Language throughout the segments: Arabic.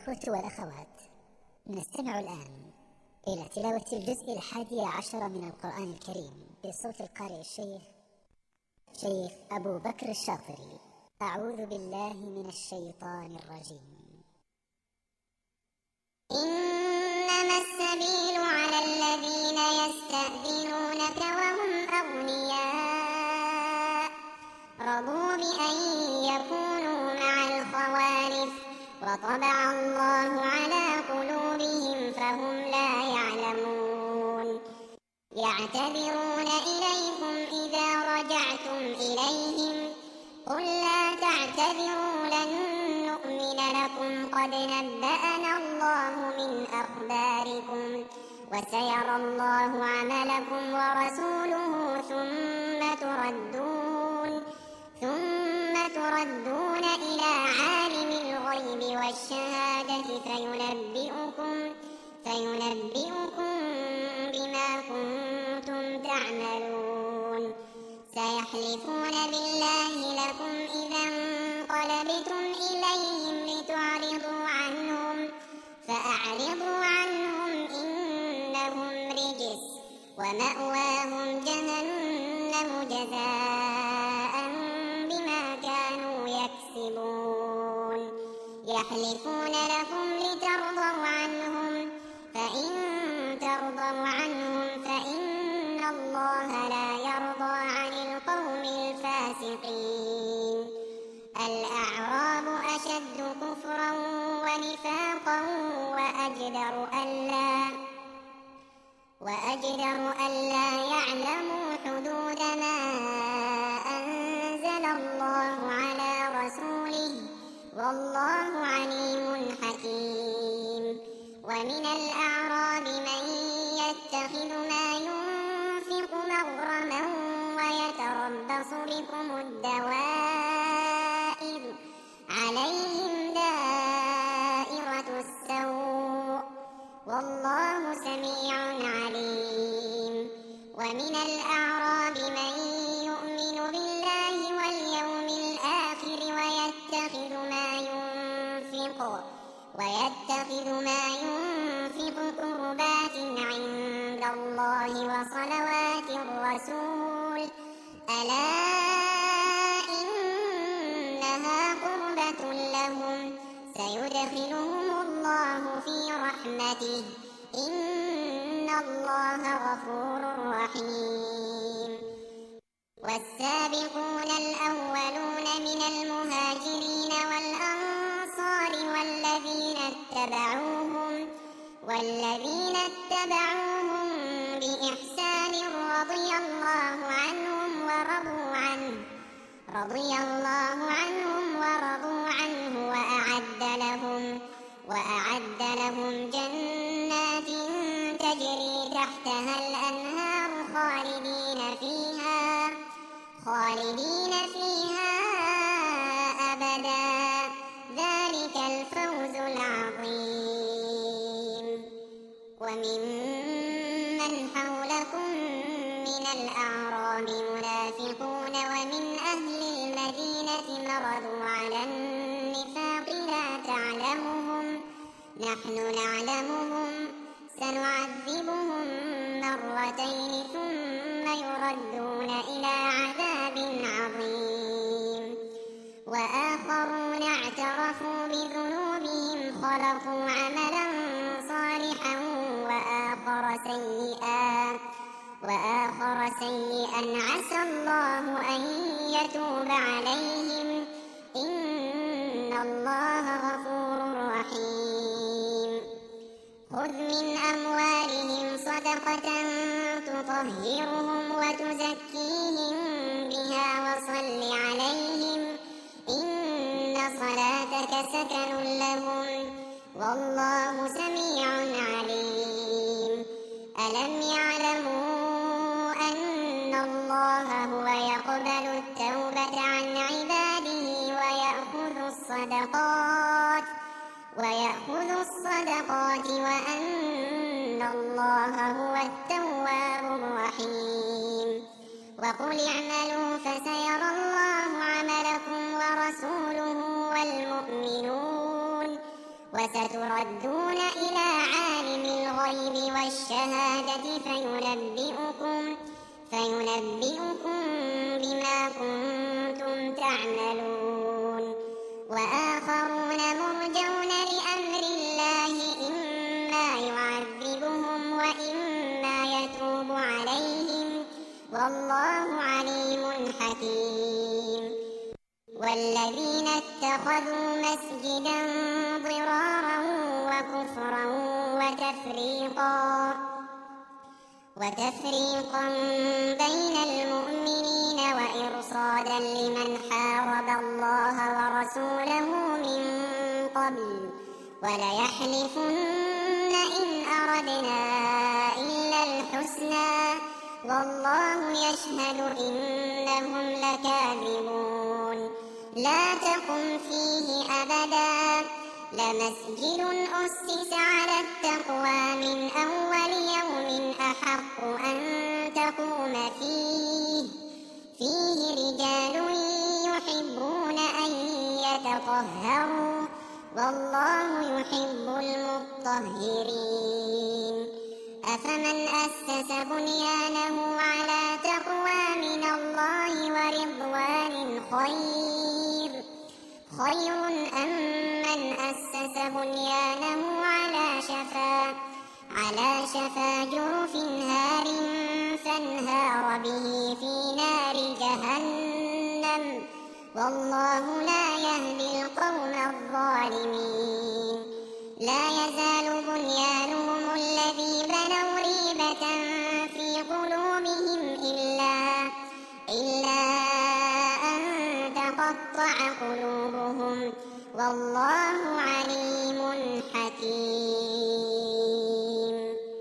الإخوة والأخوات، نستمع الآن إلى تلاوة الجزء 11 من القرآن الكريم بصوت القارئ الشيخ أبو بكر الشاطري. أعوذ بالله من الشيطان الرجيم. إنما السبيل على الذين يستأذنونك وهم أغنياء رضوا بأن يكونوا مع الخوالف وطبع الله على قلوبهم فهم لا يعلمون. يعتذرون إليكم إذا رجعتم إليهم قل لا تعتذروا لن نؤمن لكم قد نبأنا الله من أخباركم وسيرى الله عملكم ورسوله ثم تردون إلى عالم الغيب والشهادة فينبئكم بما كنتم تعملون. سيحلفون بالله لكم إذا انقلبتم إليهم لتعرضوا عنهم فأعرضوا عنهم إنهم رجس ومأواهم جهنم جزاء بما كانوا يكسبون. يحلفون لكم لترضوا عنهم فإن ترضوا عنهم فإن الله لا يرضى عن القوم الفاسقين. الأعراب أشد كفرا ونفاقا وأجدر ألا يعلموا حدود ما أنزل الله على رسوله والله عليم حكيم. ومن الأعراب من يتخذ ما ينفق مغرما ويتربص بكم الدوائر عليهم دائرة السوء والله سميع عليم. ومن الأعراب من يؤمن بالله واليوم الآخر ويتخذ ما ينفق قربات عند الله وصلوات الرسول ألا إنها قربة لهم سيدخلهم الله في رحمته إن الله غفور رحيم. والسابقون الأولون من المهاجرين والأنصار والذين اتبعوهم بإحسان رضي الله عنهم ورضوا عنه وأعد لهم جنات تجري تحتها الأنهار خالدين فيها أبدا ذلك الفوز العظيم. وممن حولكم من الأعراب منافقون ومن أهل المدينة مرضوا على النفاق لا تعلمهم نحن نعلمهم سنعذبهم مرتين ثم يردون إلى عذاب عظيم. وآخرون اعترفوا بذنوبهم خلقوا عملا صالحا وآخر سيئا عسى الله أن يتوب عليهم إن الله غفور رحيم. خذ من أموالهم صدقة تطهرهم وتزكيهم بها وصل عليهم إن صلاتك سكن لهم والله سميع عليم. ألم يعلموا أن الله هو يقبل التوبة عن عباده ويأخذ الصدقات وأن الله هو التواب الرحيم. وقل اعملوا فسيرى الله عملكم ورسوله والمؤمنون وستردون إلى عالم الغيب والشهادة فينبئكم بما كنتم تعملون. وآخرون مرجون لأمر الله إما يعذبهم وإما يتوب عليهم والله عليم حكيم. والذين اتخذوا مسجدا ضرارا وكفرا وتفريقا بين المؤمنين وإرصادا لمن حارب الله ورسوله من قبل وليحلفن إن أردنا إلا الحسنى والله يشهد إنهم لكاذبون. لا تقم فيه أبدا لمسجد أسس على التقوى من أول يوم أحق أن تقوم فيه رجال يحبون أن يتطهروا والله يحب المطهرين. أفمن أسس بنيانه على تقوى من الله ورضوان خير أم من أسس بنيانه على شفا جرف هار فانهار به في نار جهنم والله لا يهدي القوم الظالمين. لا يزال بنيانهم الذي بنوا ريبة في قلوبهم إلا أن تقطع قلوبهم والله عليم حكيم.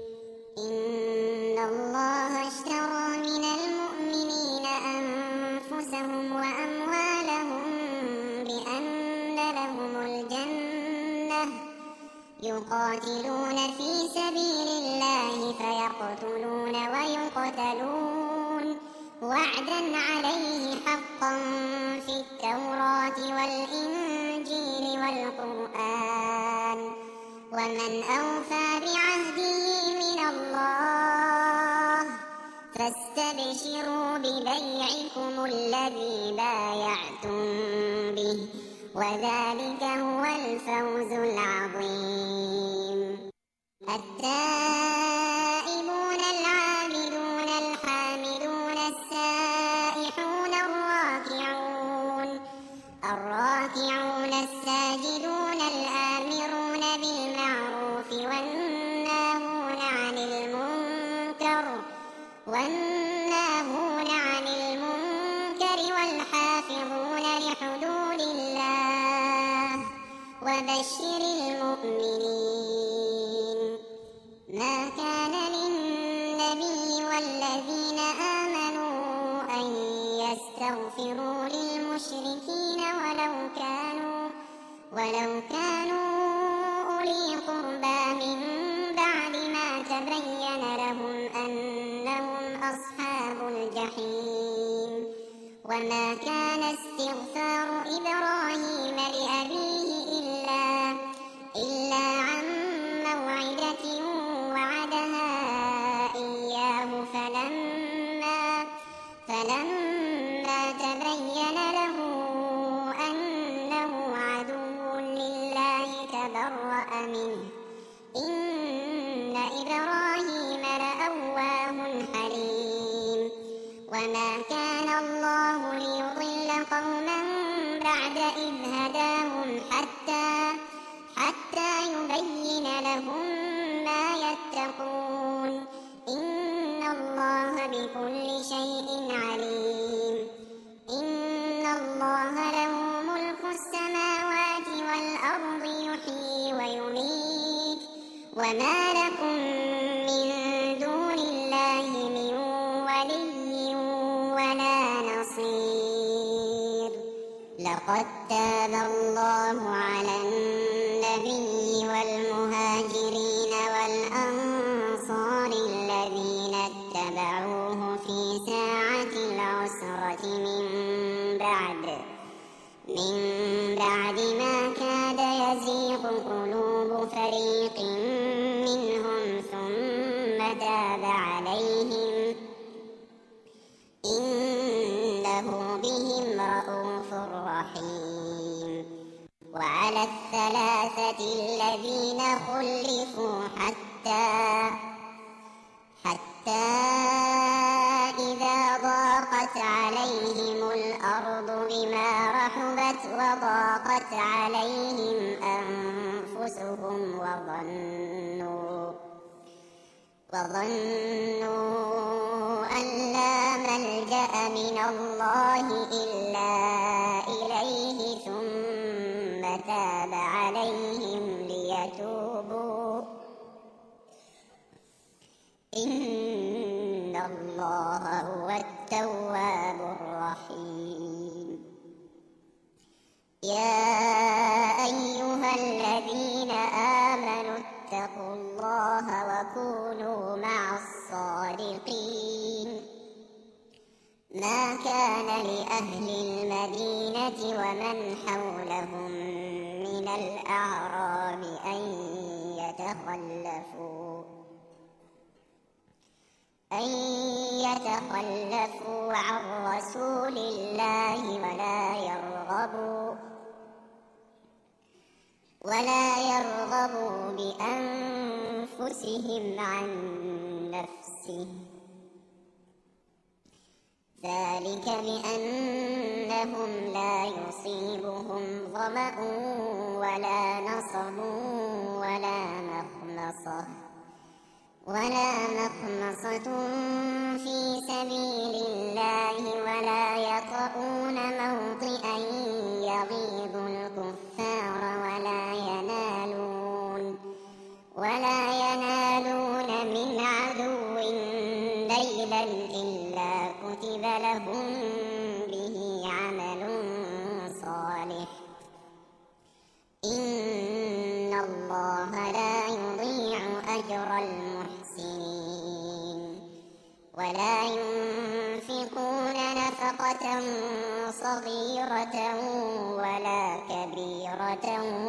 إن الله اشترى من المؤمنين أنفسهم وأموالهم بأن لهم الجنة يقاتلون في سبيل الله فيقتلون ويقتلون وعدا عليه حقا في التوراة والإنجيل والقرآن ومن أوفى بعهده من الله فاستبشروا ببيعكم الذي بايعتم به وذلك هو الفوز العظيم. التائبون العابدون الحامدون السائحون الراكعون الساجدون الآمرون بالمعروف والناهون عن المنكر والحافظون لحدود الله وبشر المؤمنين. ما كان للنبي والذين آمنوا أن يستغفروا للمشركين ولو كانوا أولي قربى من بعد ما تبين لهم أنهم أصحاب الجحيم. وما كان استغفار إبراهيم لأبيه إلا عن موعدة وعدها إياه فلما تبين له أنه عدو لله تبرأ منه إن إبراهيم لأواه حليم. وما كان الله ليضل قوما بعد إذ هداهم حتى يبين لهم ما يتقون إن الله بكل شيء عليم. إن الله له ملك السماوات والأرض يحيي ويميت وما لكم من دون الله من ولي ولا نصير. لقد تاب الله على النبي والمهاجرين والأنصار الذين اتبعوه في ساعة العسرة من بعد ما كاد يزيغ قلوب فريق منهم ثم تاب عليهم إنه بهم رءوف رحيم. وعلى الثلاثة الذين خلفوا حتى إذا ضاقت عليهم الأرض بما رحبت وضاقت عليهم أنفسهم وظنوا أن لا ملجأ من الله إلا إليه ثم تاب عليهم ليتوبوا إن الله هو التواب الرحيم. يا أيها الذين آمنوا اتقوا الله وكونوا مع الصادقين. ما كان لأهل المدينة ومن حولهم من الأعراب أن يتخلفوا عن رسول الله ولا يرغبوا بأنفسهم عن نفسه، ذلك بأنهم لا يصيبهم ظمأ ولا نصب ولا مخمصة في سبيل الله ولا يطؤون موطئا يغيظ الكفار ولا ينالون من عدو نيلا إلا كتب لهم به عمل صالح إن الله لا يضيع أجر المحسنين. ولا ينفقون نفقة صغيرة ولا كبيرة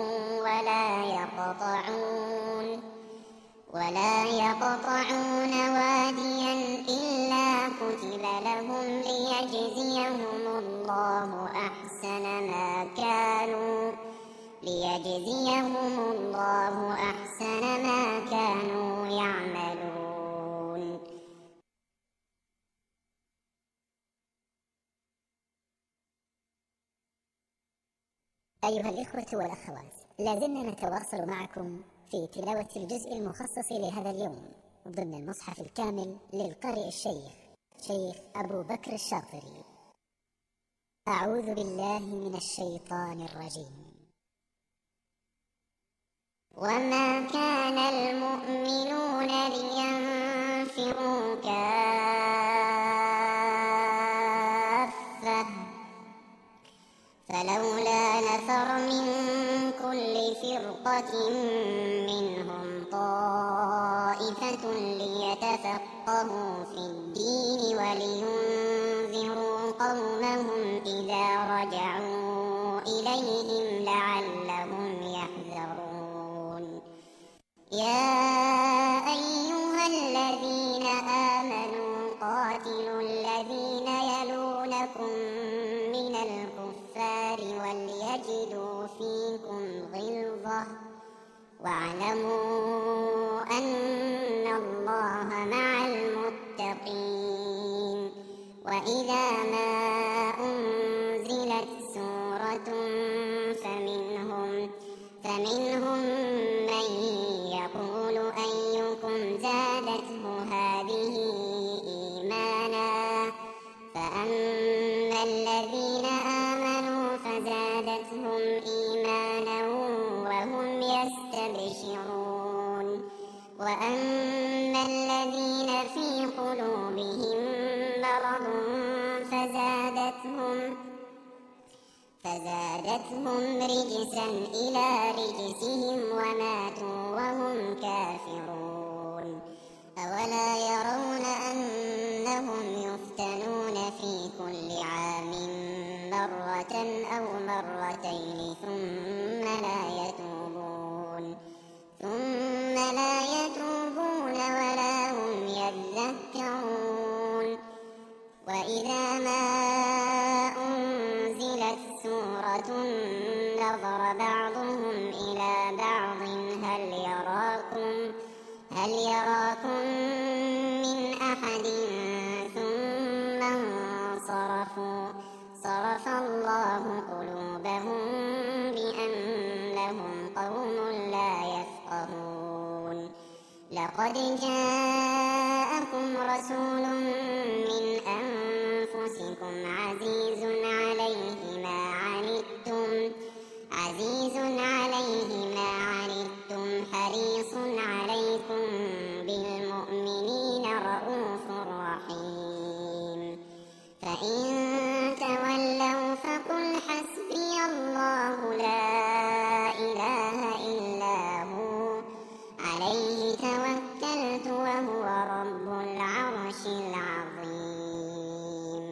ولا يقطعون واديا إلا كتب لهم ليجزيهم الله أحسن ما كانوا يعملون. أيها الإخوة والأخوات، لازلنا نتواصل معكم في تلاوة الجزء المخصص لهذا اليوم ضمن المصحف الكامل للقارئ الشيخ أبو بكر الشاطري. أعوذ بالله من الشيطان الرجيم. وما كان المؤمنون لينفروا كافة فلولا نفر من كل فرقة منهم طائفة ليتفقهوا في الدين ولينذروا قومهم إذا رجعوا إليهم لعلهم يحذرون. يا أيها الذين آمنوا قاتلوا الذين يلونكم من الكفار وليجدوا فيكم غلظة واعلموا أن الله مع المتقين. وإذا ما أنزلت سورة فمنهم من يقول أيكم زادته هذه إيمانا فأما الذين آمنوا فزادتهم إيمانا وهم يستبشرون. وأما الذين في قلوبهم مرض فزادتهم رجسا إلى رجسهم وماتوا وهم كافرون. أولا يرون أنهم يفتنون في كل عام مرة أو مرتين ثم لا يتوبون لا يتوبون ولا هم يذكرون وإذا ما أنزلت سورة نظر بعضهم إلى بعض هل يراكم من أحد ثم انصرفوا صرف الله قلوبهم بأنهم قوم لا يفقهون لقد جاءكم رسول من أنفسكم عزيز عليه ما عنتم حريص عليكم بالمؤمنين رءوف رحيم فإن تولوا فقل حسبي الله لا إله إلا هو عليه توكلت وهو رب العرش العظيم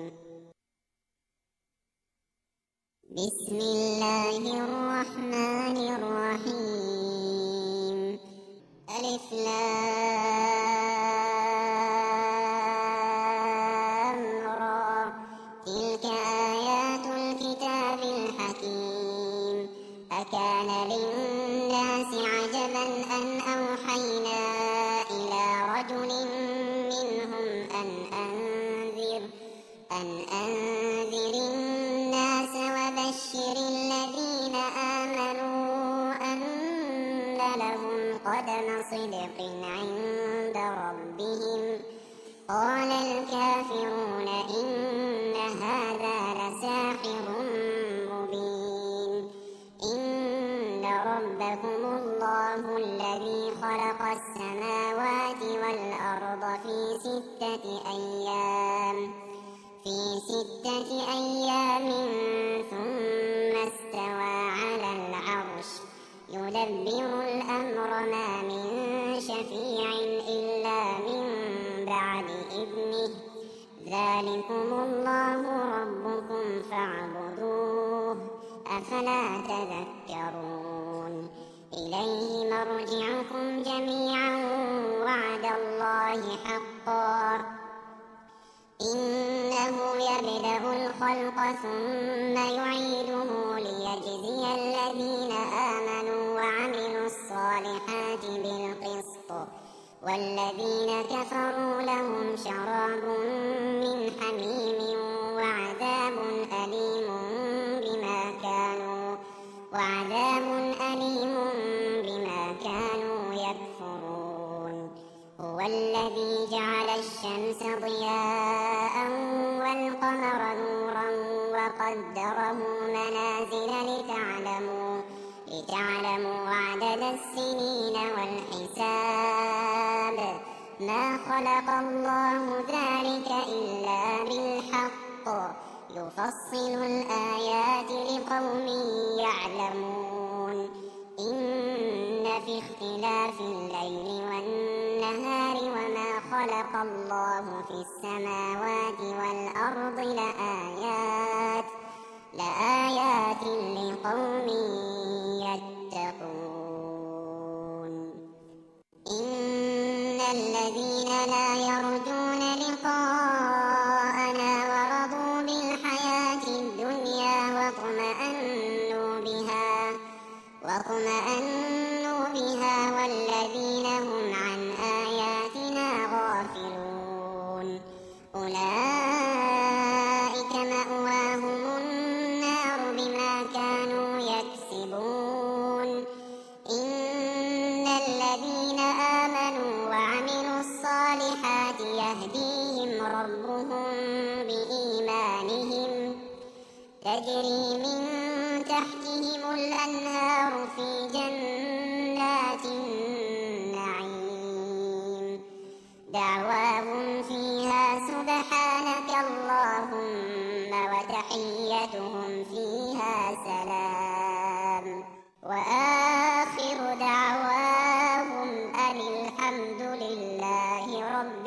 بسم الله الرحمن الرحيم ألف لام را تلك آيات الكتاب الحكيم أكان للناس عجبا أن أوحينا إلى رجل منهم أن أنذر الناس وبشر الذين آمنوا أن لهم قدم صدق عند ربهم قال الكافرون إن هذا لساحر مبين إن ربكم الله الذي خلق السماوات والأرض في ستة أيام ثم استوى على العرش يدبر الأمر ما من شفيع إلا من بعد إذنه ذلكم الله ربكم فاعبدوه أفلا تذكرون إليه مرجعكم جميعا وعد الله حقا إنه يبدأ الخلق ثم يعيده ليجزي الذين آمنوا وعملوا الصالحات بالقسط والذين كفروا لهم شراب من حميم وعذاب أليم بما كانوا يكفرون هو الذي جعل الشمس ضياء والقمر نورا وقدره منازل لتعلموا عدد السنين والحساب ما خلق الله ذلك إلا بالحق يفصل الآيات لقوم يعلمون إن في اختلاف الليل والنهار وما خلق الله في السماوات والأرض لآيات لقوم يتقون إن الذين لا يرجون لقاءنا ورضوا بالحياة الدنيا واطمأنوا بها والذين هم عن آياتنا غافلون أولئك مأواهم النار بما كانوا يكسبون إن الذين آمنوا وعملوا الصالحات يهديهم ربهم بإيمانهم تجري من تحتهم الأنهار في جنات النعيم دعواهم فيها سبحانك اللهم وتحيتهم فيها سلام وآخر دعواهم أن الحمد لله رب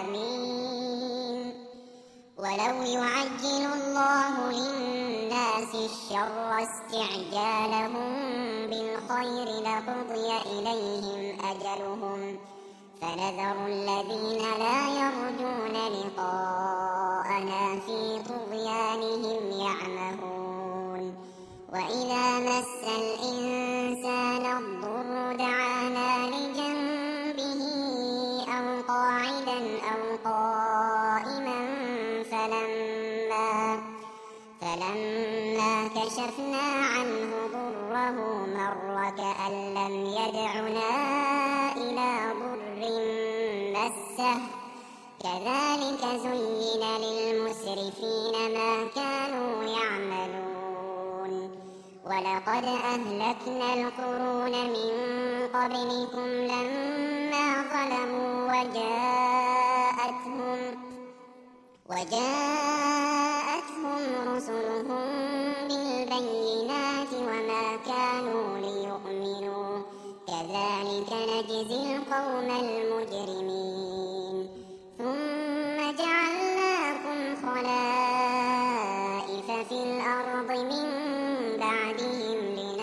العالمين ولو يعجل الله للناس الشر استعجالهم بالخير لقضي إليهم أجلهم فنذر الذين لا يرجون لقاءنا في طغيانهم يعمهون وإذا مس الإنسان الضر دعانا لجنبه أو قاعدا أو قائما فلما كشفنا عنه ضره مر كأن لم يدعنا إلى ضر مسه كذلك زين للمسرفين ما كانوا يعملون ولقد أهلكنا القرون من قبلكم لما ظلموا وجاءتهم رسلهم بالبينات وما كانوا ليؤمنوا كذلك نجزي القوم المجرمين ثم جعلناكم خلائف في الأرض من بعدهم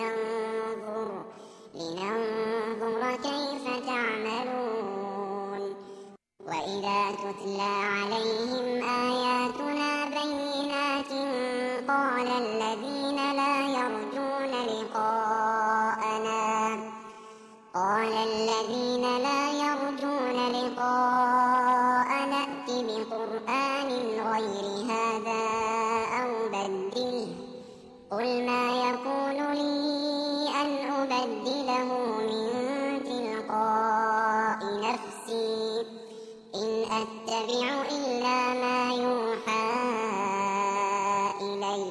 لننظر كيف تعملون وإذا تتلى عليهم آياتنا بينات قال الذين لا يرجون لقاءنا ائت بقرآن غير هذا أو بدله قل ما يكون لي أن أبدله من تلقاء نفسي إن أتبع إلا ما يوحى إلي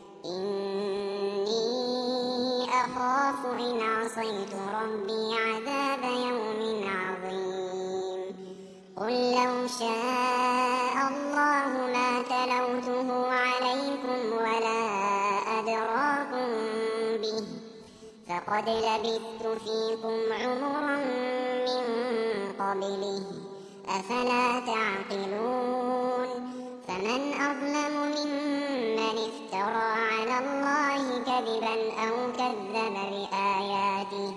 إني أخاف إن عصيت ربي عذاب يوم عظيم قل لو شاء الله ما تلوته عليكم ولا أدراكم به فقد لبثت فيكم عمرا من قبله أفلا تعقلون فمن أظلم ممن افترى على الله كذبا أو كذب بآياته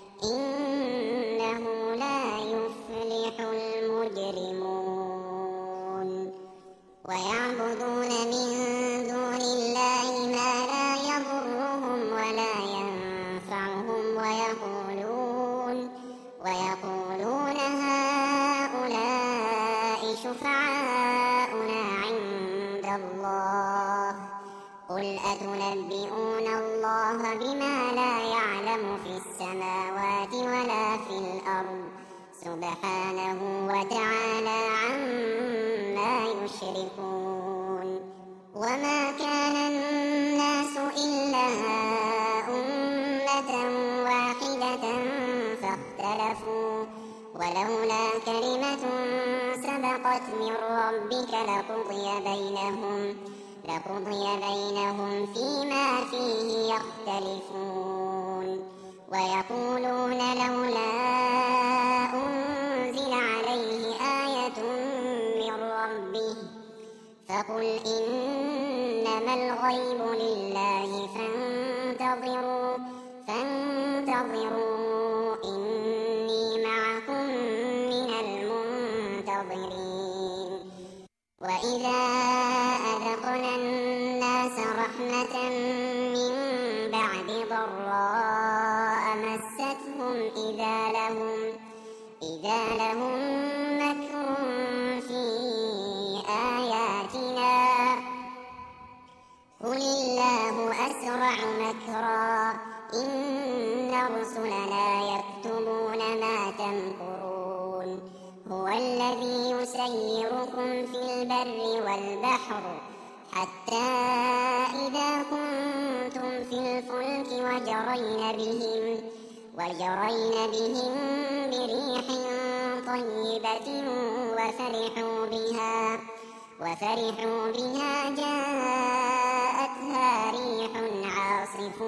إنه لا يفلح المجرمون ويعبدون من دون الله ما لا يضرهم ولا ينفعهم ويقولون هؤلاء شفعاؤنا عند الله قل أتنبئون الله بما لا يعلم في السماوات ولا في الأرض سبحانه وتعالى عما يشركون وما كان الناس إلا أمة واحدة فاختلفوا ولولا كلمة سبقت من ربك لقضي بينهم فيما فيه يختلفون ويقولون لولا أنزل عليه آية من ربه فقل إنما الغيب لله فانتظروا إني معكم من المنتظرين وإذا أذقنا الناس رحمة من بعد ضراء مستهم إذا لهم مكر في آياتنا قل الله أسرع مكرا إن رسلنا يكتبون ما تمكرون هو الذي يسيركم في البر والبحر حتى إذا كنتم في الفلك وجرين بهم بريح طيبة وفرحوا بها جاءتها ريح عاصف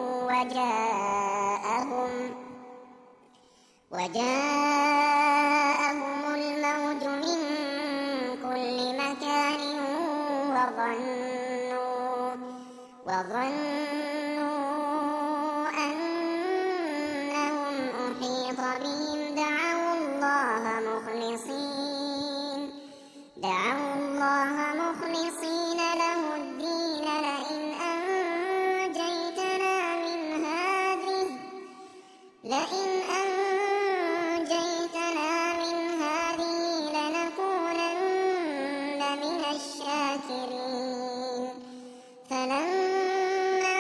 وجاءهم الموج من كل مكان وظنوا أنهم أحيط بهم دعوا الله مخلصين له الدين لئن أنجيتنا من هذه لنكونن من الشاكرين فلما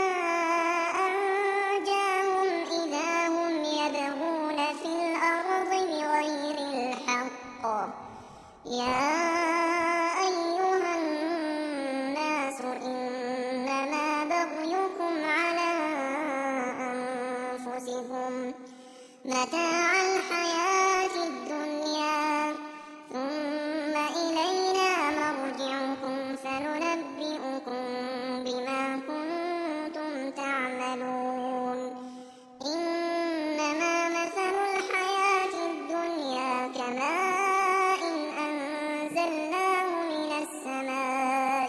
أنجاهم إذا هم يبغون في الأرض بغير الحق يا أيها الناس إنما بغيكم على أنفسكم متاع الحياة الدنيا ثم إلينا مرجعكم فننبئكم بما كنتم تعملون إنما مثل الحياة الدنيا كماء أنزلناه من السماء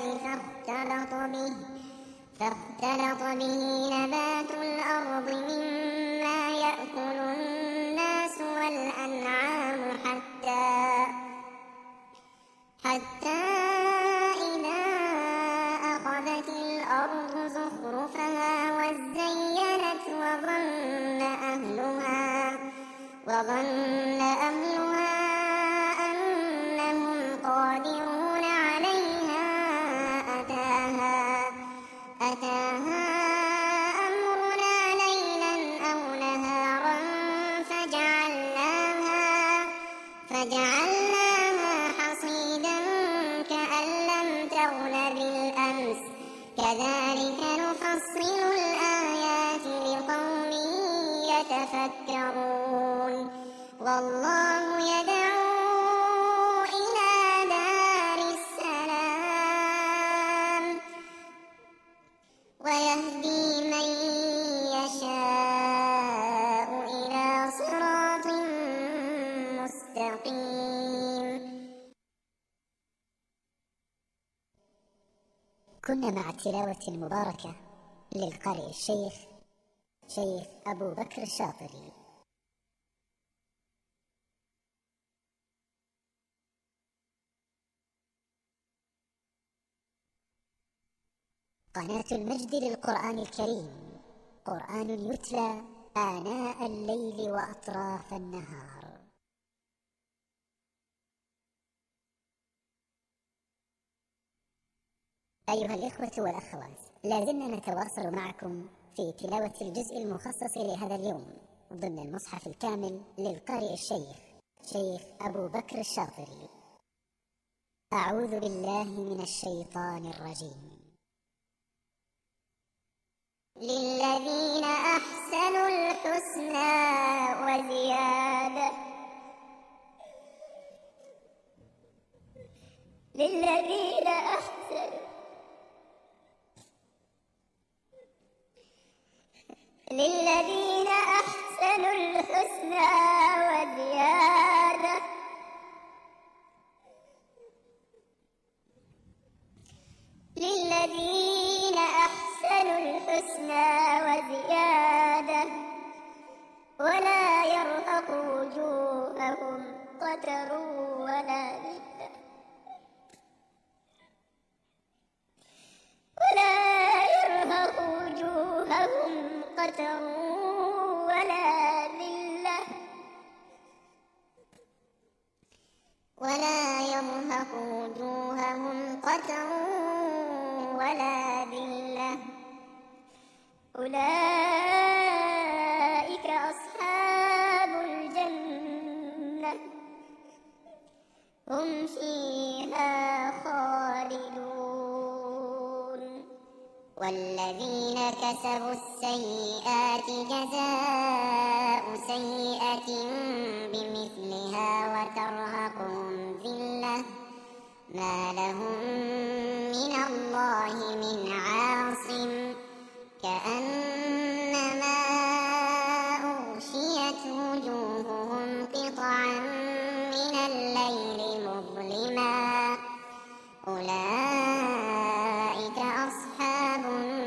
فاختلط به نبات الأرض مما يأكل الناس والأنعام حتى إذا أخذت الأرض زخرفها وزينت وظن أهلها أنهم قادرون عليها أتاها أمرنا ليلا أو نهارا فجعلناها حصيدا كأن لم تغن بالأمس كذلك نفصل الآيات لقوم يتفكرون والله يدعو إلى دار السلام ويهدي من يشاء إلى صراط مستقيم. كنا مع التلاوة المباركة للقارئ الشيخ أبو بكر الشاطري. قناة المجد للقرآن الكريم، قرآن يتلى آناء الليل وأطراف النهار. أيها الإخوة والأخوات، لازلنا نتواصل معكم في تلاوة الجزء المخصص لهذا اليوم ضمن المصحف الكامل للقارئ الشيخ أبو بكر الشاطري. أعوذ بالله من الشيطان الرجيم. للذين أحسنوا الحسنى وزيادة للذين أحسنوا الحسنى وزيادة للذين أحسنوا الحسنى وزيادة ولا يرهق وجوههم قتر ولا ذلة أولئك أصحاب الجنة هم فيها خالدون والذين كسبوا السيئات جزاء سيئة بمثلها وترهقهم ذلة ما لهم من الله من عاصم كأنما أغشيت وجوههم قطعا من الليل مظلما أولئك أصحاب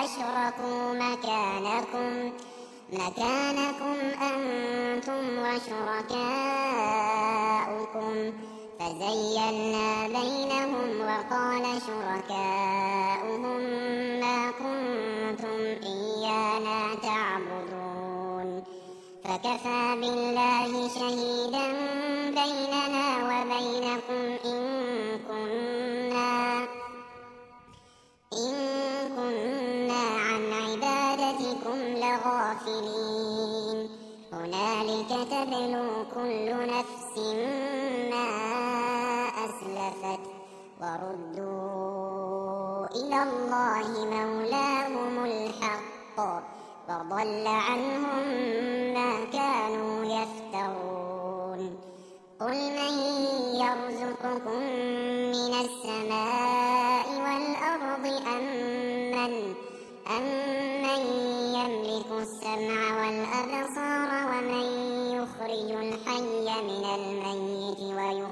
أشركوا مكانكم أنتم وشركاؤكم فزيّلنا بينهم وقال شركاؤهم ما كنتم إيانا تعبدون فكفى بالله شهيدا بيننا وبينكم إن كنا عن عبادتكم لغافلين هنالك تبلو كل نفس ما أسلفت وردوا إلى الله مولاهم الحق وضل عنهم ما كانوا يفترون قل من يرزقكم من السماء والأرض أمن يملك السمع والأبصار ومن يخرج الحي من الميت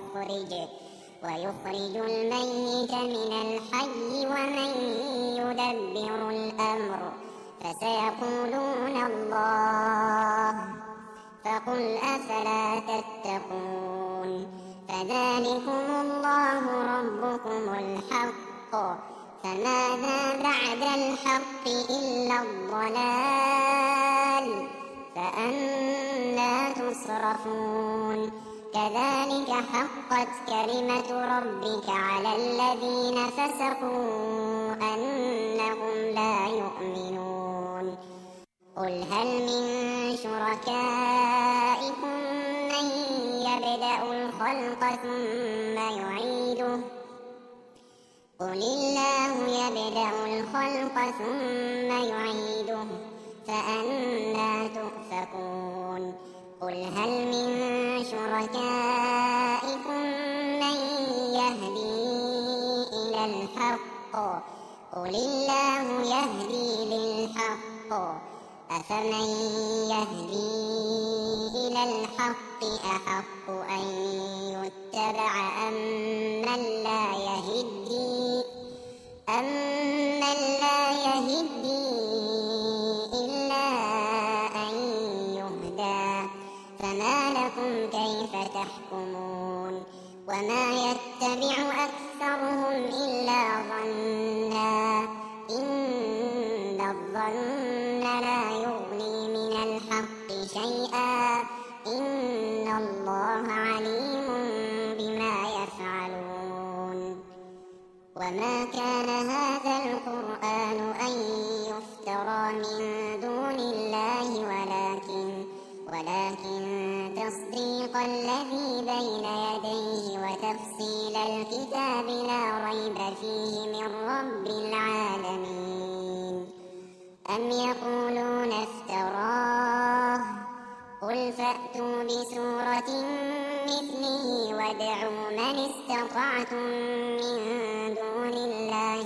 ويخرج الميت من الحي ومن يدبر الأمر فسيقولون الله فقل أفلا تتقون فذلكم الله ربكم الحق فماذا بعد الحق إلا الضلال فأنى تصرفون كذلك حقت كلمة ربك على الذين فسقوا أنهم لا يؤمنون قل هل من شركائكم من يبدأ الخلق ثم يعيده قل الله يبدأ الخلق ثم يعيده فأنى تؤفكون قل هل من شركائكم من يهدي إلى الحق قل الله يهدي للحق أفمن يهدي إلى الحق أحق أن يتبع أمن لا يهدي إلا أن يهدى فما لكم كيف تحكمون وما يتبع أكثرهم إلا ظنا إن الظن لا يغني من الحق شيئا إن الله عليم بما يفعلون وما كان هذا القرآن أن يفترى من دون الله ولكن تصديق الذي بين يديه وتفصيل الكتاب لا ريب فيه من رب العالمين أم يقولون افتراه قل فأتوا بسورة مثله وادعوا من استطعتم من دون الله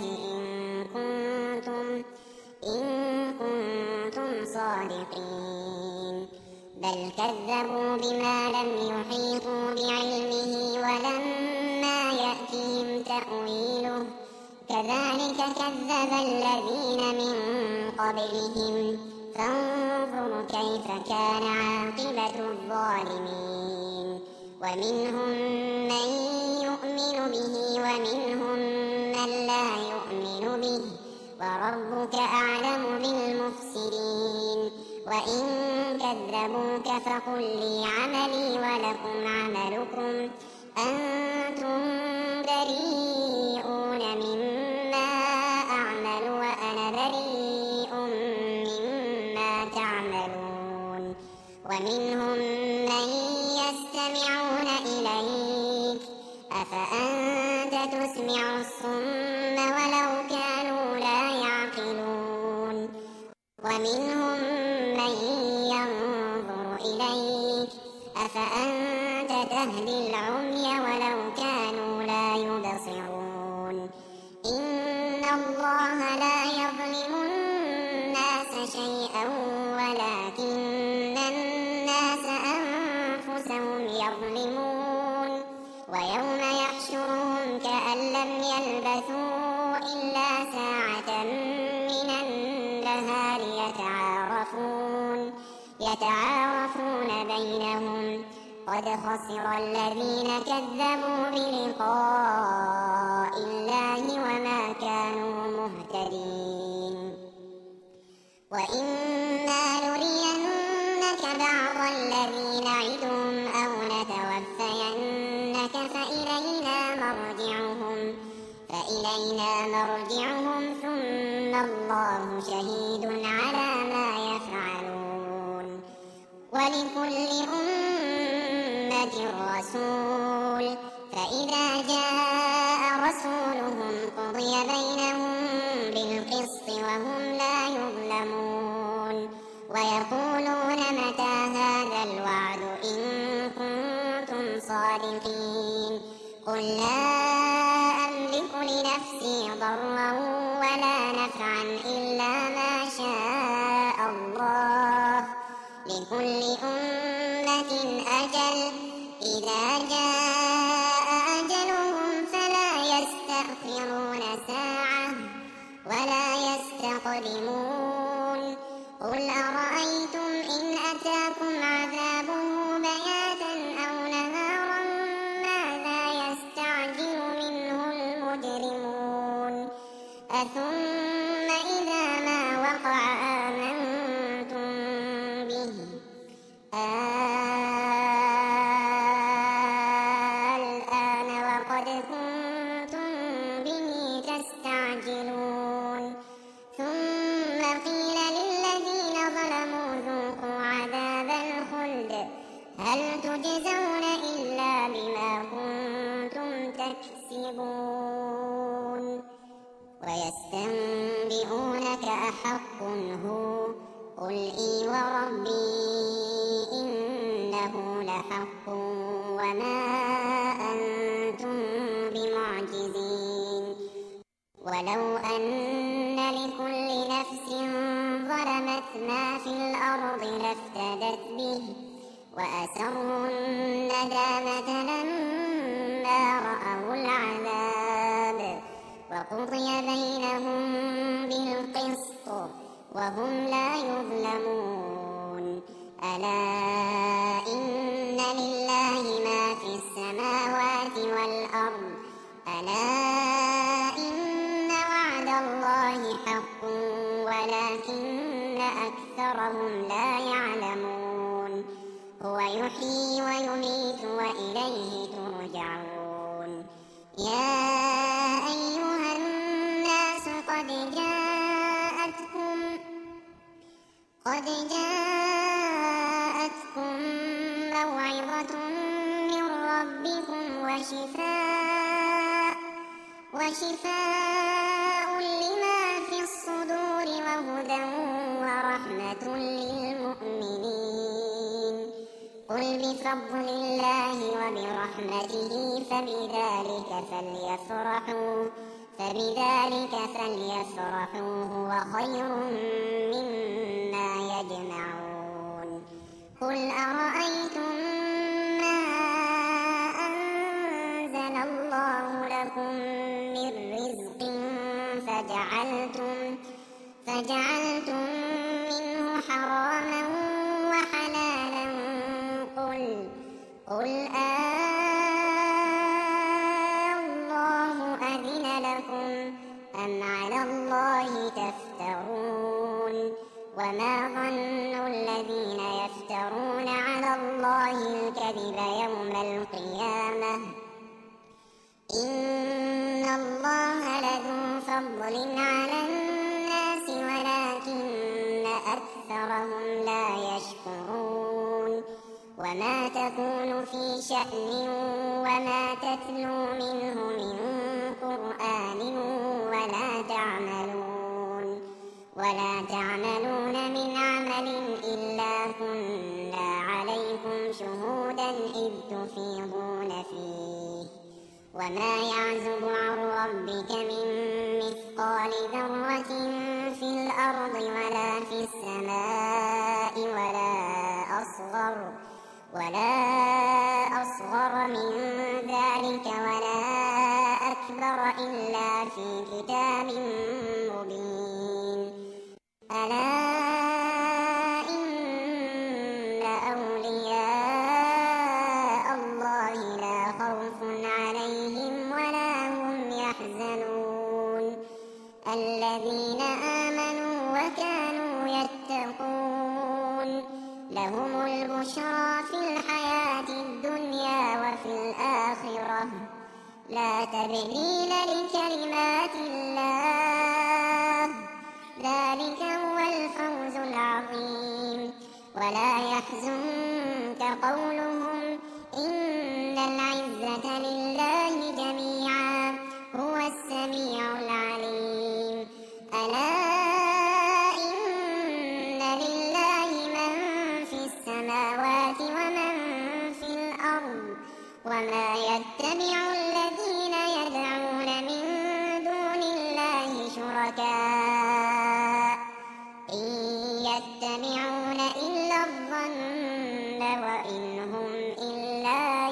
إن كنتم صادقين بل كذبوا بما لم يحيطوا بعلمه ولما يأتهم تأويله كذلك كذب الذين من قبلهم فانظر كيف كان عاقبة الظالمين ومنهم من يؤمن به ومنهم من لا يؤمن به وربك أعلم بالمفسدين وإن كذبوك فقل لي عملي ولكم عملكم أنتم بريئون مما أعمل وأنا بريء مما تعملون ومنهم من يستمعون إليك أفأنت تسمع الصم ولو كانوا لا يعقلون ومنهم من ينظر إليك أفأنت تهدي العمي ولو كانوا لا يبصرون إن الله لا يظلم الناس شيئا ولكن الناس أنفسهم يظلمون ويوم يحشرهم كأن لم يلبثوا إلا ساعة من النهار والنهار يتعارفون بينهم قد خسر الذين كذبوا بلقاء الله وما كانوا مهتدين وإما نرينك بعض الذي نعدهم أو نتوفينك فإلينا مرجعهم ثم الله شهيد على ما يفعلون ولكل أمة رسول فإذا جاء رسولهم قضي بينهم بالقسط وهم لا يظلمون ويقولون متى هذا الوعد إن كنتم صادقين قل لا أملك لنفسي ضرا ولا نفعا إلا ما شاء الله لكل أمة أجل إذا جاء أجلهم فلا يستأخرون ساعة ولا يستقدمون قل أرأيتم إن أتاكم عذابه بياتا أو نهارا ماذا يستعجل منه المجرمون أثم إذا ما وقع آمنتم به الآن وقد كنتم به تستعجلون ثم قيل للذين ظلموا ذوقوا عذاب الخلد هل تجزون إلا بما كنتم تكسبون ويستنبئونك أحق هو قل إي وربي إنه لحق وما أنتم بمعجزين ولو أن لكل نفس ظلمت ما في الأرض لافتدت به وأسروا الندامة لما رأوا العذاب وقضي بينهم بالقسط وهم لا يظلمون ألا إن لله ما في السماوات والأرض ألا إن وعد الله حق ولكن أكثرهم لا يعلمون هو يحيي ويميت وإليه ترجعون يا أيها الناس قد جاءتكم موعظة من ربكم وشفاء لما في الصدور وهدى ورحمة للمؤمنين قل بفضل الله وبرحمته فبذلك فليفرحوا هو خير مما يجمعون قل أرأيتم ما أنزل الله لكم من رزق فجعلتم منه حراما وحلالا قل الله أذن لكم أم على الله تفترون وما ظن الذين يفترون على الله الكذب يوم القيامة إن الله لذو فضل على الناس ولكن أكثرهم لا يشكرون وما تكون في شأن وما تتلو منه من قرآن ولا تعملون من عمل إلا كنا عليكم شهودا إذ تفيضون فيه وما يعزب عن ربك من مثقال ذرة في الأرض ولا في السماء ولا أصغر من ذلك ولا أكبر إلا في كتاب مبين ألا وفي الآخرة لا تبديل لكلمات الله ذلك هو الفوز العظيم. ولا يحزنك قولهم إن العزة لله جميعا هو السميع العليم. ألا إن لله من في السماوات ومن في الأرض وما يتبع الذين يدعون من دون الله شركاء إن يتبعون إلا الظن وإن هم إلا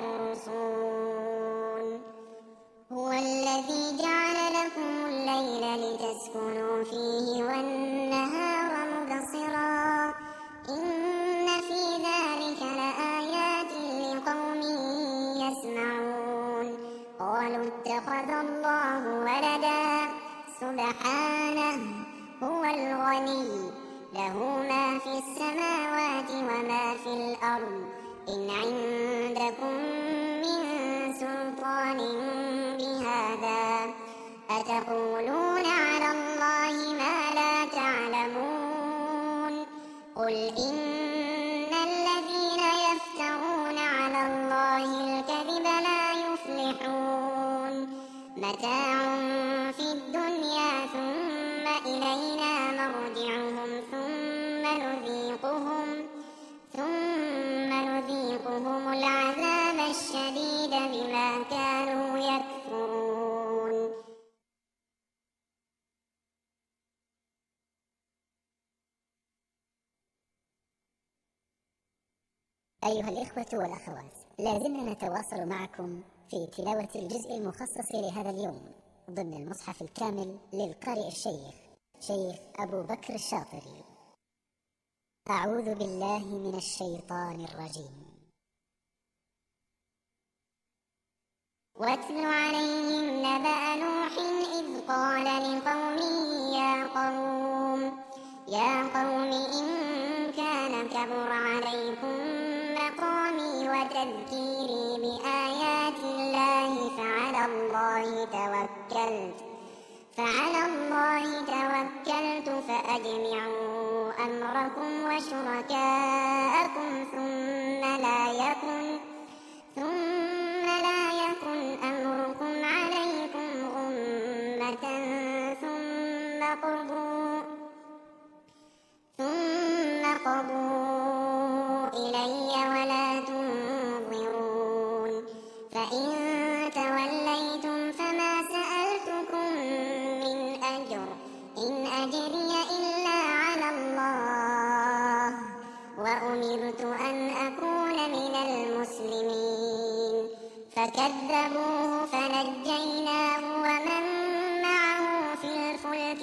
يخرصون. هو الذي جعل لكم الليل لتسكنوا فيه والنهار مبصرا إن في ذلك لآيات لقوم يسمعون. قالوا اتخذ الله ولدا سبحانه هو الغني له ما في السماوات وما في الأرض إن عندكم من سلطان بهذا أتقولون على الله ما لا تعلمون. قل إن الذين يفترون على الله الكذب لا يفلحون. متاع في الدنيا ثم إلينا مرجعهم ثم نذيقهم العذاب الشديد بما كانوا يكفرون. أيها الإخوة والأخوات، لازلنا نتواصل معكم في تلاوة الجزء المخصص لهذا اليوم ضمن المصحف الكامل للقارئ الشيخ أبو بكر الشاطري. أعوذ بالله من الشيطان الرجيم. واتل عليهم نبأ نوح إذ قال لقومه يا قوم إن كان كبر عليكم مقامي وتذكيري بآيات الله فعلى الله توكلت فأجمعوا أمركم وشركاءكم ثم لا يكن أمركم عليكم غمة ثم قضوا إلي ولا تنظرون. فإن توليتم فما سألتكم من أجر إن أجري إلا على الله وأمرت أن أكون من المسلمين. فكذبوه فنجيناه ومن معه في الفلك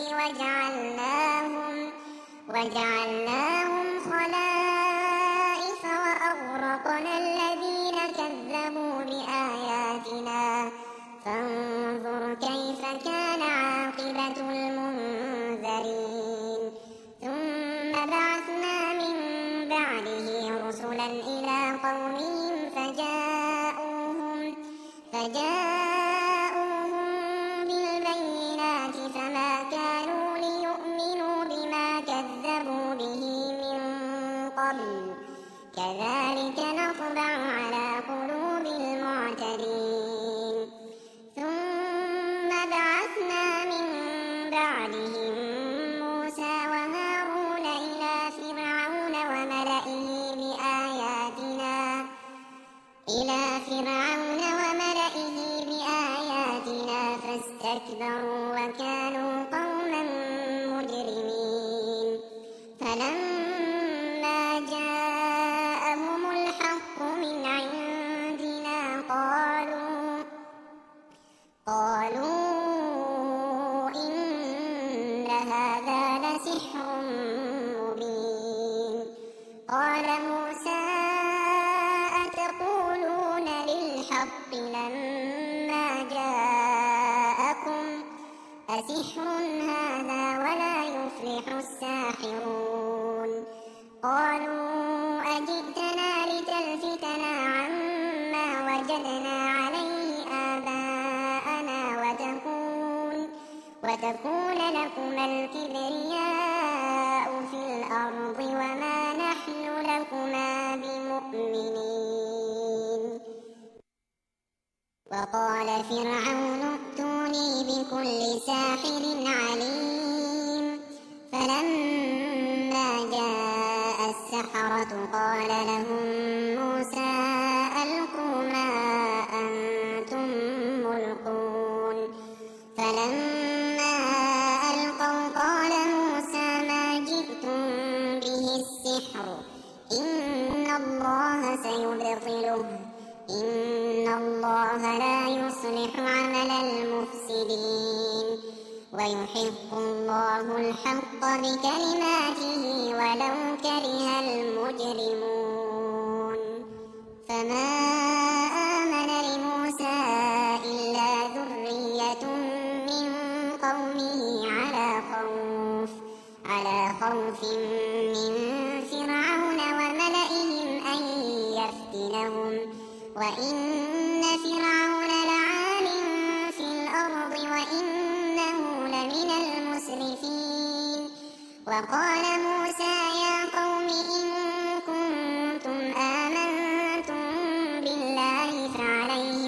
وجعلناهم خلائف وأغرقنا الذين كذبوا بآياتنا فانظر كيف كان عاقبة المنذرين. ثم بعثنا من بعده رسلا إلى قومهم فجاءوهم بالبينات فما كانوا ليؤمنوا بما كذبوا به من قبل كذلك نطبع على قلوب المعتدين. ثم بعثنا من بعدهم موسى وهارون إلى فرعون وملئه بآياتنا فاستكبروا وكانوا قوما مجرمين. فلما جاءهم الحق من عندنا قالوا إن هذا لسحر مبين. قال موسى أتقولون للحق لما جاءكم أسحر هذا ولا يفلح الساحرون. قالوا أجئتنا لتلفتنا عما وجدنا عليه آباءنا وتكون لكما الكبرياء في الأرض وما نحن لكما بمؤمنين. وقال فرعون ائتوني بكل ساحر عليم. فلما جاء السحرة قال لهم موسى ألقوا ما أنتم ملقون. فلما ألقوا قال موسى ما جئتم به السحر إن الله سيبطله إن الله لا يصلح عمل المفسدين ويحق الله الحق بكلماته ولو كره المجرمون. فما آمن لموسى إلا ذرية من قومه على خوف من فرعون وملئهم أن يفتنهم وإن فرعون لعال في الأرض وإنه لمن المسرفين. وقال موسى يا قوم إن كنتم آمنتم بالله فعليه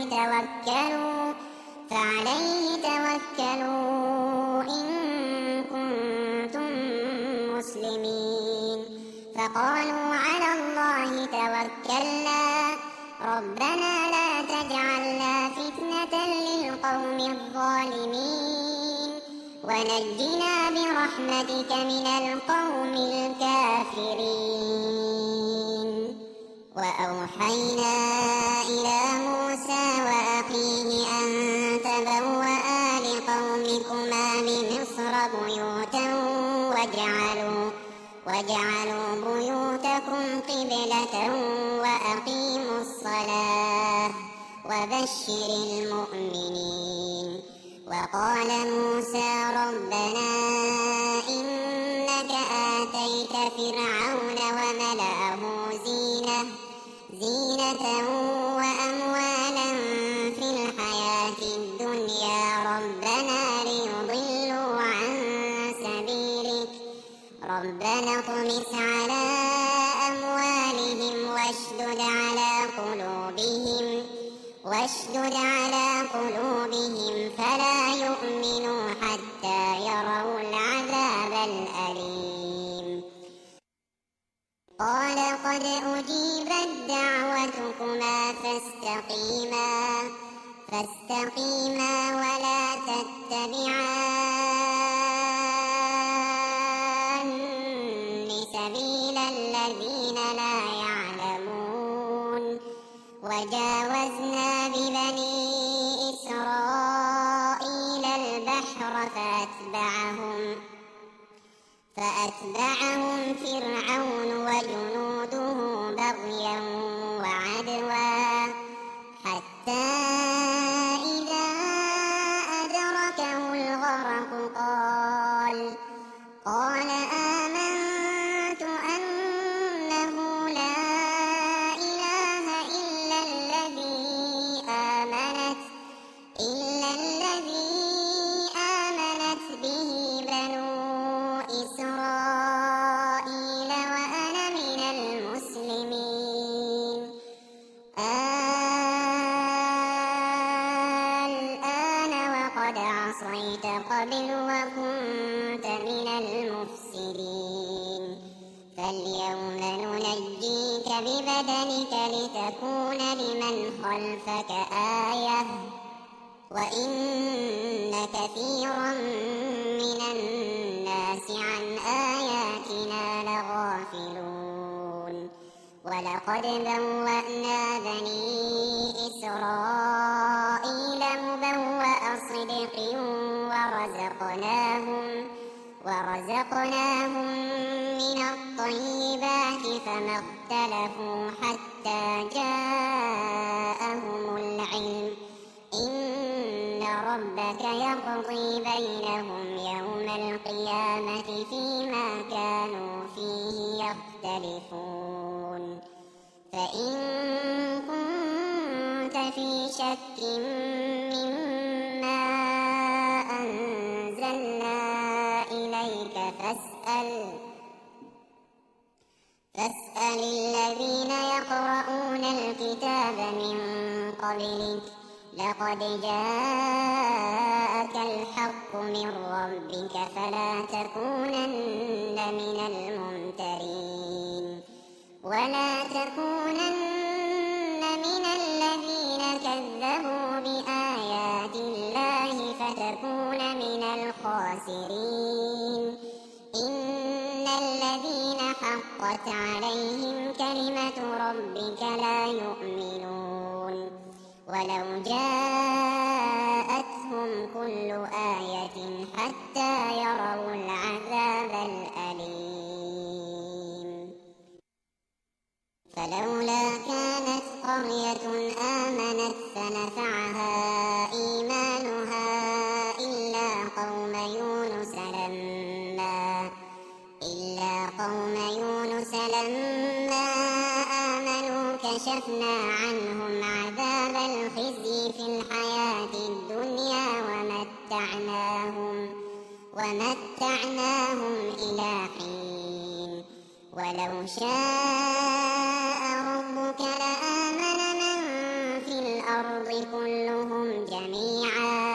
توكلوا إن كنتم مسلمين. فقالوا على الله توكلنا ربنا لا تجعلنا فتنة للقوم الظالمين ونجنا برحمتك من القوم الكافرين. وأوحينا إلى موسى وأخيه أن تبوأ لقومكما بمصر بيوتا وجعلوا بيوتكم قبلة وأقيموا الصلاة وبشر المؤمنين. وقال موسى ربنا إنك آتيت فرعون وملأه زينة وأموالا في الحياة الدنيا ربنا ليضلوا عن سبيلك ربنا اطمس على أموالهم واشدد على قلوبهم فلا يؤمنوا حتى يروا العذاب الأليم. قال قد أجيبت دعوتكما فاستقيما ولا تتبعان سبيل الذين لا يعلمون. وجاوزنا ببني إسرائيل البحر فأتبعهم فرعون وجنوده بغيا وعدوا حتى إذا أدركه الغرق قال آمنت أنه لا إله إلا الذي آمنت به بنو إسرائيل وأنا من المسلمين. الآن وقد عصيت قبل وكنت من المفسدين. فاليوم ننجيك ببدنك لتكون لمن خلفك آية وإن كثيرا من الناس عن آياتنا لغافلون. ولقد بوأنا بني إسرائيل مبوأ صدق ورزقناهم من الطيبات فما اختلفوا حتى جاءهم العلم إن ربك يقضي بينهم يوم القيامة فيما كانوا فيه يختلفون. فإن كنت لفي شك مما أنزلنا إليك فاسأل الذين يقرؤون الكتاب من قبلك لقد جاءك الحق من ربك فلا تكونن من الممترين ولا تكونن من الذين كذبوا بآيات الله فتكون من الخاسرين إن الذين حقت عليهم كلمة ربك لا يؤمنون ولو جاءتهم كل آية حتى يروا العذاب الأليم فلولا كانت قرية آمنت فنفعها إيمانها إلا قوم يونس لما آمنوا كشفنا عنهم عذاب الخزي في الحياة الدنيا ومتعناهم إلى حين ولو شاء ربك لآمن من في الأرض كلهم جميعا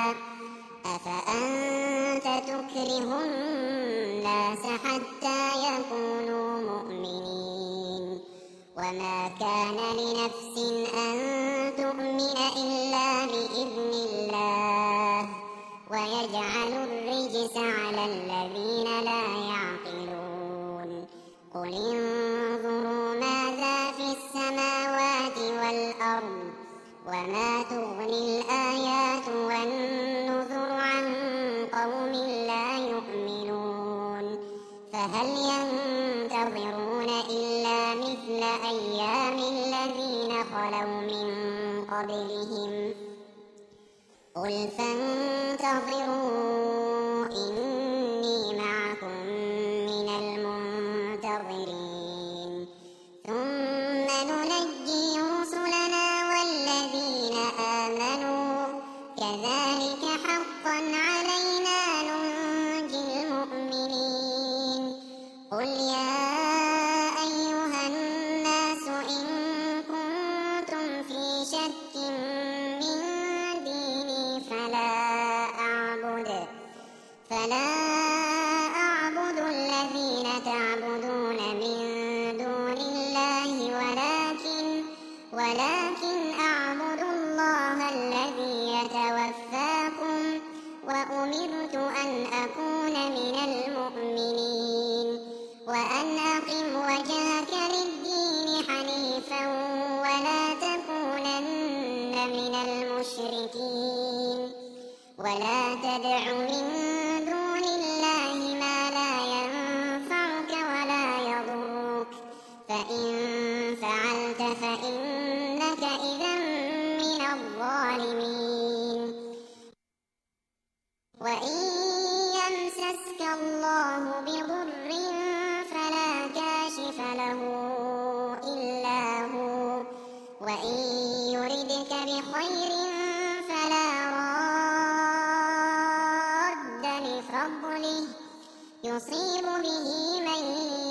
أفأنت تكره الناس حتى يكونوا مؤمنين وما كان لنفس أن تؤمن إلا بإذن الله ويجعل الرجس على الذين لا يعقلون قل انظروا ماذا في السماوات والأرض وما تغني الآيات والنذر عن قوم لا يؤمنون فهل ينتظرون إلا مثل أيام الذين خلوا من قبلهم قل فانتظروا إني معكم من المنتظرين ثم ننجي رسلنا والذين آمنوا كذلك حقا علينا ننجي المؤمنين قل يا أيها الناس إن كنتم في شك من ديني فلا أعبد الذين تعبدون من دون الله ولكن أعبد الله الذي يتوفاكم وأمرت أن أكون من المؤمنين وأن أقم وجهك للدين حنيفا ولا تكونن من المشركين ولا تدع من دون الله ما لا ينفعك ولا يضرك فإن فعلت فإنك إذا من الظالمين وإن يمسسك الله بضر فلا كاشف له إلا هو وإن يردك بخير فلا راد لفضله يصيب به من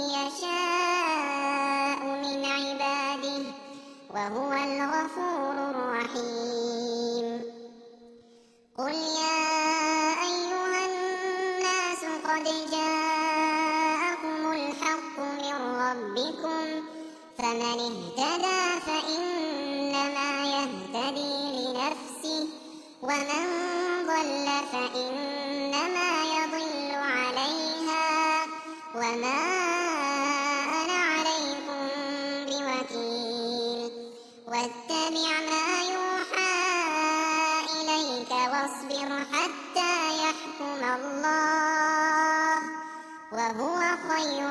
يشاء من عباده وهو الغفور الرحيم قل يا أيها الناس قد جاءكم الحق من ربكم فمن اهتدى فإنما يهتدي لنفسه ومن ضل فإنما يضل عليها وما أنا عليكم بوكيل واتبع ما يوحى إليك واصبر حتى يحكم الله وهو خير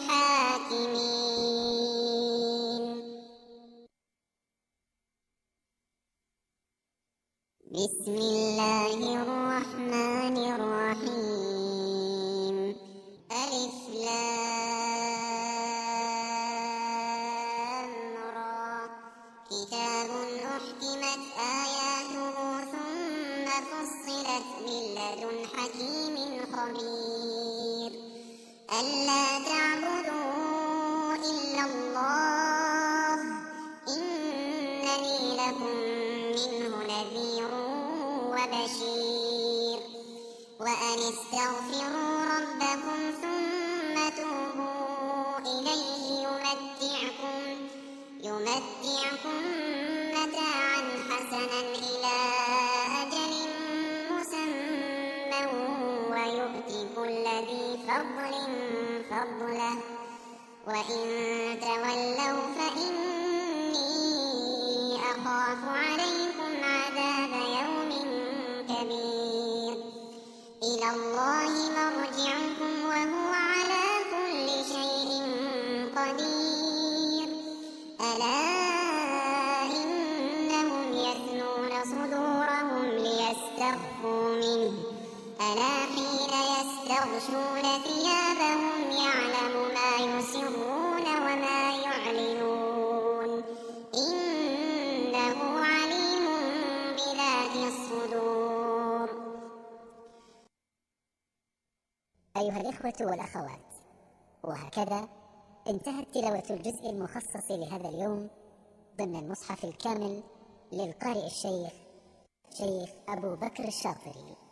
الحاكمين بسم الله الرحمن الرحيم ألف لام را كتاب أحكمت من لدن حكيم خبير ألا تعبدوا إلا الله إنني لكم منه نذير وبشير وأن استغفروا ربكم ثم توبوا إليه يمتعكم متاعا حسنا إلى أجل مسمى ويؤتي كل ذي فضل فضله وإن تولوا فإني أخاف عليكم عذاب يوم كبير إلى الله مرجعكم وهو على كل شيء قدير ألا إنهم يثنون صدورهم ليستخفوا منه ألا حين يستغشون ثيابهم يعلم ما يسرون وما يعلنون إنه عليم بذات الصدور. أيها الإخوة والأخوات، وهكذا انتهت تلاوة الجزء المخصص لهذا اليوم ضمن المصحف الكامل للقارئ الشيخ أبو بكر الشاطري.